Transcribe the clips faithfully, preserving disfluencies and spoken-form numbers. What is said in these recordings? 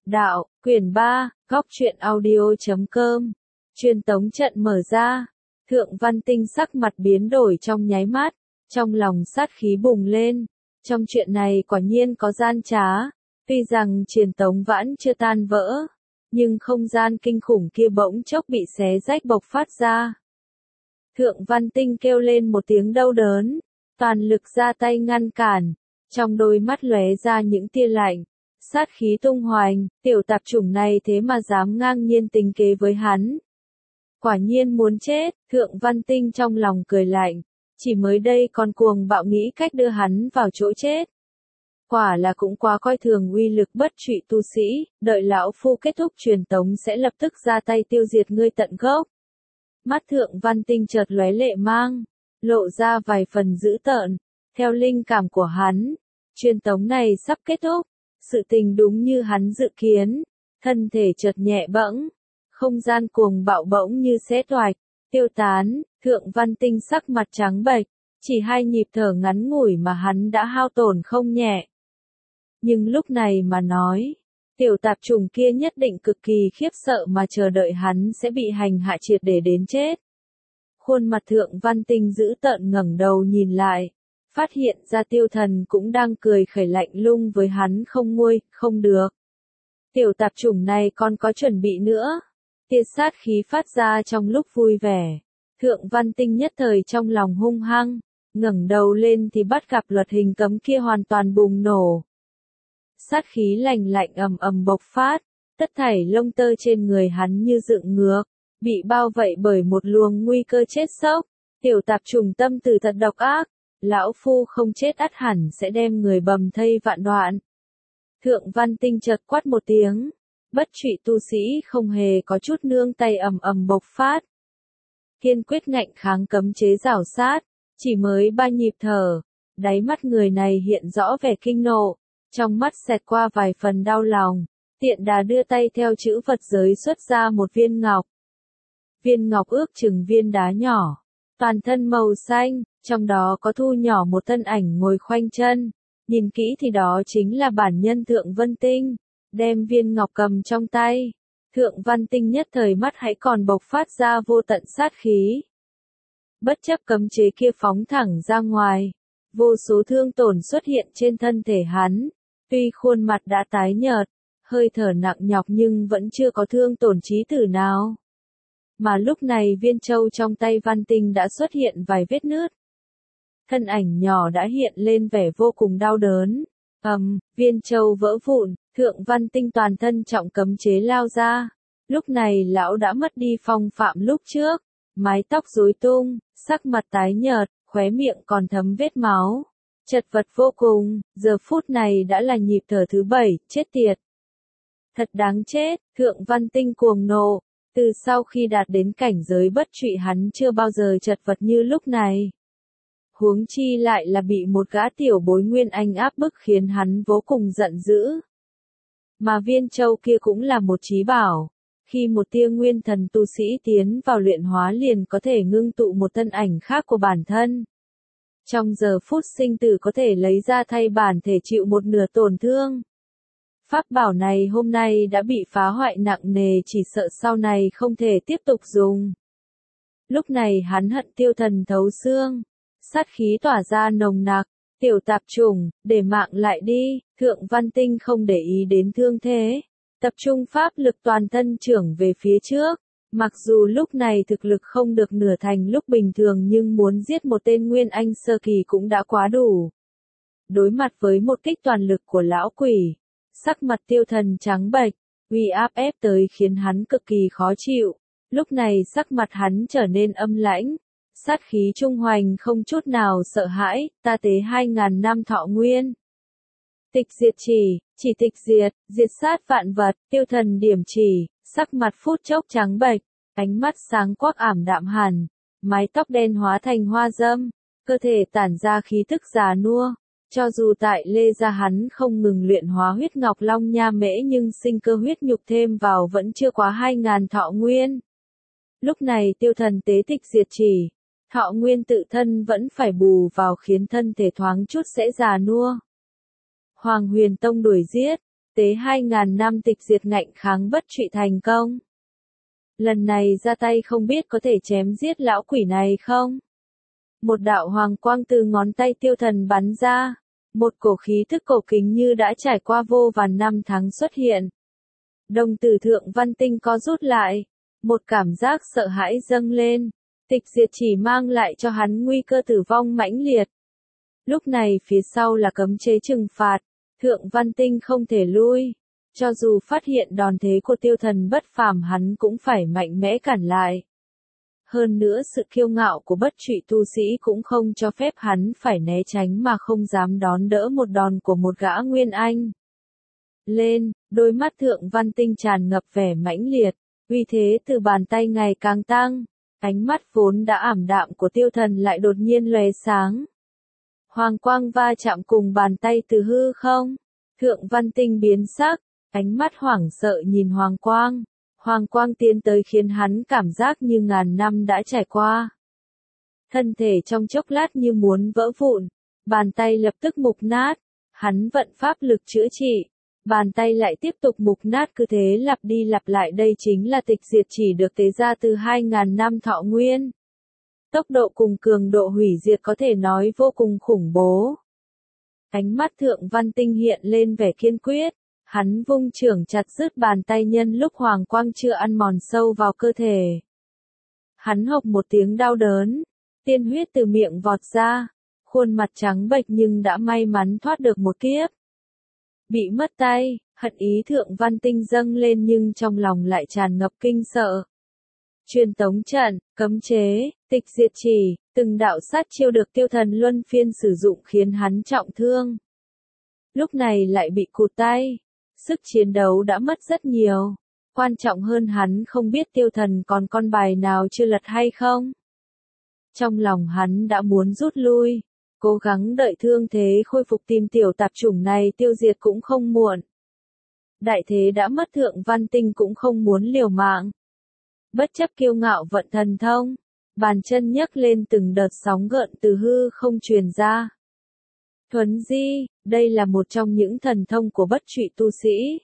Đạo, quyển ba, góc truyện audio.com. Truyền tống trận mở ra. Thượng Văn Tinh sắc mặt biến đổi trong nháy mắt, trong lòng sát khí bùng lên. Trong chuyện này quả nhiên có gian trá, tuy rằng truyền tống vãn chưa tan vỡ, nhưng không gian kinh khủng kia bỗng chốc bị xé rách bộc phát ra. Thượng Văn Tinh kêu lên một tiếng đau đớn, toàn lực ra tay ngăn cản, trong đôi mắt lóe ra những tia lạnh, sát khí tung hoành, tiểu tạp chủng này thế mà dám ngang nhiên tính kế với hắn. Quả nhiên muốn chết, Thượng Văn Tinh trong lòng cười lạnh, chỉ mới đây còn cuồng bạo nghĩ cách đưa hắn vào chỗ chết. Quả là cũng quá coi thường uy lực bất trụy tu sĩ, đợi lão phu kết thúc truyền tống sẽ lập tức ra tay tiêu diệt ngươi tận gốc. Mắt Thượng Văn Tinh chợt lóe lệ mang, lộ ra vài phần dữ tợn, theo linh cảm của hắn, truyền tống này sắp kết thúc, sự tình đúng như hắn dự kiến, thân thể chợt nhẹ bẫng, không gian cuồng bạo bỗng như xé toạch, tiêu tán, Thượng Văn Tinh sắc mặt trắng bệch, chỉ hai nhịp thở ngắn ngủi mà hắn đã hao tổn không nhẹ. Nhưng lúc này mà nói, tiểu tạp trùng kia nhất định cực kỳ khiếp sợ mà chờ đợi hắn sẽ bị hành hạ triệt để đến chết. Khuôn mặt Thượng Văn Tinh dữ tợn ngẩng đầu nhìn lại, phát hiện ra Tiêu Thần cũng đang cười khẩy lạnh lùng với hắn không nguôi, không được. Tiểu tạp chủng này còn có chuẩn bị nữa. Tia sát khí phát ra trong lúc vui vẻ. Thượng Văn Tinh nhất thời trong lòng hung hăng, ngẩng đầu lên thì bắt gặp luật hình cấm kia hoàn toàn bùng nổ. Sát khí lạnh lạnh ầm ầm bộc phát, tất thảy lông tơ trên người hắn như dựng ngược, bị bao vây bởi một luồng nguy cơ chết sốc. Tiểu tạp trùng tâm từ thật độc ác, lão phu không chết ắt hẳn sẽ đem người bầm thây vạn đoạn. Thượng Văn Tinh chợt quát một tiếng, bất trụy tu sĩ không hề có chút nương tay ầm ầm bộc phát. Kiên quyết ngạnh kháng cấm chế rảo sát, chỉ mới ba nhịp thở, đáy mắt người này hiện rõ vẻ kinh nộ, trong mắt xẹt qua vài phần đau lòng, tiện đà đưa tay theo chữ vật giới xuất ra một viên ngọc. Viên ngọc ước chừng viên đá nhỏ, toàn thân màu xanh, trong đó có thu nhỏ một thân ảnh ngồi khoanh chân, nhìn kỹ thì đó chính là bản nhân Thượng Văn Tinh, đem viên ngọc cầm trong tay. Thượng Văn Tinh nhất thời mắt hãy còn bộc phát ra vô tận sát khí. Bất chấp cấm chế kia phóng thẳng ra ngoài, vô số thương tổn xuất hiện trên thân thể hắn, tuy khuôn mặt đã tái nhợt, hơi thở nặng nhọc nhưng vẫn chưa có thương tổn chí tử nào. Mà lúc này viên châu trong tay Văn Tinh đã xuất hiện vài vết nứt. Thân ảnh nhỏ đã hiện lên vẻ vô cùng đau đớn. Ầm, um, viên châu vỡ vụn, Thượng Văn Tinh toàn thân trọng cấm chế lao ra. Lúc này lão đã mất đi phong phạm lúc trước, mái tóc rối tung, sắc mặt tái nhợt, khóe miệng còn thấm vết máu. Chật vật vô cùng, giờ phút này đã là nhịp thở thứ bảy, chết tiệt. Thật đáng chết, Thượng Văn Tinh cuồng nộ, từ sau khi đạt đến cảnh giới bất trụy hắn chưa bao giờ chật vật như lúc này. Huống chi lại là bị một gã tiểu bối Nguyên Anh áp bức khiến hắn vô cùng giận dữ. Mà viên châu kia cũng là một trí bảo, khi một tia nguyên thần tu sĩ tiến vào luyện hóa liền có thể ngưng tụ một thân ảnh khác của bản thân. Trong giờ phút sinh tử có thể lấy ra thay bản thể chịu một nửa tổn thương. Pháp bảo này hôm nay đã bị phá hoại nặng nề, chỉ sợ sau này không thể tiếp tục dùng. Lúc này hắn hận Tiêu Thần thấu xương, sát khí tỏa ra nồng nặc, tiểu tạp chủng, để mạng lại đi. Thượng Văn Tinh không để ý đến thương thế, tập trung pháp lực toàn thân trưởng về phía trước. Mặc dù lúc này thực lực không được nửa thành lúc bình thường nhưng muốn giết một tên Nguyên Anh sơ kỳ cũng đã quá đủ. Đối mặt với một kích toàn lực của lão quỷ, sắc mặt Tiêu Thần trắng bệch, uy áp ép tới khiến hắn cực kỳ khó chịu. Lúc này sắc mặt hắn trở nên âm lãnh, sát khí trung hoành không chút nào sợ hãi, ta tế hai ngàn năm thọ nguyên. Tịch diệt chỉ, chỉ tịch diệt, diệt sát vạn vật. Tiêu Thần điểm chỉ, sắc mặt phút chốc trắng bệch, ánh mắt sáng quắc ảm đạm hẳn, mái tóc đen hóa thành hoa dâm, cơ thể tản ra khí tức già nua. Cho dù tại Lê gia hắn không ngừng luyện hóa huyết ngọc long nha mễ nhưng sinh cơ huyết nhục thêm vào vẫn chưa quá hai ngàn thọ nguyên. Lúc này Tiêu Thần tế tịch diệt chỉ, thọ nguyên tự thân vẫn phải bù vào khiến thân thể thoáng chút sẽ già nua. Hoàng Huyền Tông đuổi giết, tế hai ngàn năm tịch diệt ngạnh kháng bất trụy thành công. Lần này ra tay không biết có thể chém giết lão quỷ này không? Một đạo hoàng quang từ ngón tay tiêu thần bắn ra, một cổ khí thức cổ kính như đã trải qua vô vàn năm tháng xuất hiện. Đồng tử Thượng Văn Tinh co rút lại, một cảm giác sợ hãi dâng lên, tịch diệt chỉ mang lại cho hắn nguy cơ tử vong mãnh liệt. Lúc này phía sau là cấm chế trừng phạt, Thượng Văn Tinh không thể lui, cho dù phát hiện đòn thế của tiêu thần bất phàm hắn cũng phải mạnh mẽ cản lại. Hơn nữa sự kiêu ngạo của bất trụy tu sĩ cũng không cho phép hắn phải né tránh mà không dám đón đỡ một đòn của một gã Nguyên Anh. Lên, đôi mắt Thượng Văn Tinh tràn ngập vẻ mãnh liệt, uy thế từ bàn tay ngày càng tăng, ánh mắt vốn đã ảm đạm của tiêu thần lại đột nhiên lóe sáng. Hoàng quang va chạm cùng bàn tay từ hư không, Thượng Văn Tinh biến sắc, ánh mắt hoảng sợ nhìn Hoàng quang. Hoàng quang tiến tới khiến hắn cảm giác như ngàn năm đã trải qua. Thân thể trong chốc lát như muốn vỡ vụn, bàn tay lập tức mục nát, hắn vận pháp lực chữa trị, bàn tay lại tiếp tục mục nát, cứ thế lặp đi lặp lại. Đây chính là tịch diệt chỉ được tế ra từ hai ngàn năm thọ nguyên. Tốc độ cùng cường độ hủy diệt có thể nói vô cùng khủng bố. Ánh mắt Thượng Văn Tinh hiện lên vẻ kiên quyết. Hắn vung chưởng chặt đứt bàn tay nhân lúc hoàng quang chưa ăn mòn sâu vào cơ thể. Hắn hộc một tiếng đau đớn, tiên huyết từ miệng vọt ra, khuôn mặt trắng bệch nhưng đã may mắn thoát được một kiếp. Bị mất tay, hận ý Thượng Văn Tinh dâng lên nhưng trong lòng lại tràn ngập kinh sợ. Truyền tống trận, cấm chế, tịch diệt chỉ, từng đạo sát chiêu được tiêu thần luân phiên sử dụng khiến hắn trọng thương. Lúc này lại bị cụt tay. Sức chiến đấu đã mất rất nhiều. Quan trọng hơn hắn không biết tiêu thần còn con bài nào chưa lật hay không. Trong lòng hắn đã muốn rút lui. Cố gắng đợi thương thế khôi phục tìm tiểu tạp chủng này tiêu diệt cũng không muộn. Đại thế đã mất Thượng Văn Tinh cũng không muốn liều mạng. Bất chấp kiêu ngạo vận thần thông. Bàn chân nhấc lên từng đợt sóng gợn từ hư không truyền ra. Thuấn di, đây là một trong những thần thông của bất trụy tu sĩ.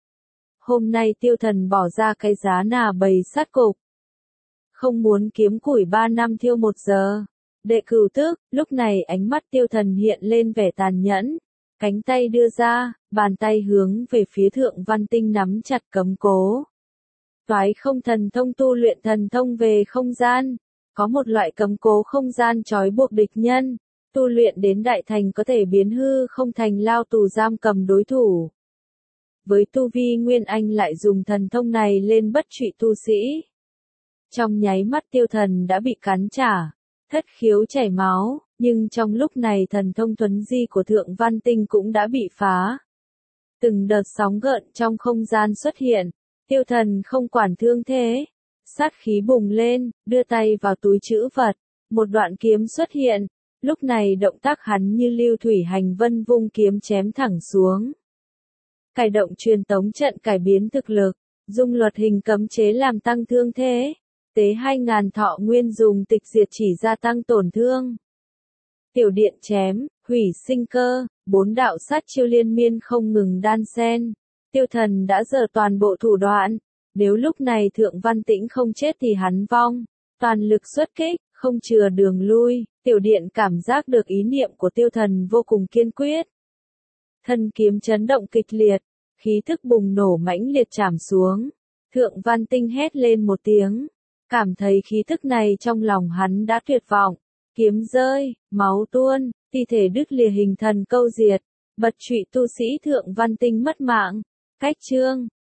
Hôm nay tiêu thần bỏ ra cái giá nà bầy sát cục. Không muốn kiếm củi ba năm thiêu một giờ. Đệ cửu tước, lúc này ánh mắt tiêu thần hiện lên vẻ tàn nhẫn. Cánh tay đưa ra, bàn tay hướng về phía Thượng Văn Tinh nắm chặt cấm cố. Toái không thần thông tu luyện thần thông về không gian. Có một loại cấm cố không gian trói buộc địch nhân. Tu luyện đến đại thành có thể biến hư không thành lao tù giam cầm đối thủ. Với tu vi Nguyên Anh lại dùng thần thông này lên bất trụy tu sĩ. Trong nháy mắt tiêu thần đã bị cắn trả, thất khiếu chảy máu, nhưng trong lúc này thần thông thuấn di của Thượng Văn Tinh cũng đã bị phá. Từng đợt sóng gợn trong không gian xuất hiện, tiêu thần không quản thương thế. Sát khí bùng lên, đưa tay vào túi trữ vật, một đoạn kiếm xuất hiện. Lúc này động tác hắn như lưu thủy hành vân vung kiếm chém thẳng xuống. Cải động truyền tống trận cải biến thực lực, dùng luật hình cấm chế làm tăng thương thế. Tế hai ngàn thọ nguyên dùng tịch diệt chỉ gia tăng tổn thương. Tiểu điện chém, hủy sinh cơ, bốn đạo sát chiêu liên miên không ngừng đan xen. Tiêu thần đã giở toàn bộ thủ đoạn. Nếu lúc này Thượng Văn Tĩnh không chết thì hắn vong. Toàn lực xuất kích, không chừa đường lui. Tiểu điện cảm giác được ý niệm của tiêu thần vô cùng kiên quyết. Thân kiếm chấn động kịch liệt, khí thức bùng nổ mãnh liệt chạm xuống. Thượng Văn Tinh hét lên một tiếng, cảm thấy khí thức này trong lòng hắn đã tuyệt vọng. Kiếm rơi, máu tuôn, thi thể đứt lìa hình thần câu diệt, bật trụy tu sĩ Thượng Văn Tinh mất mạng. Cách chương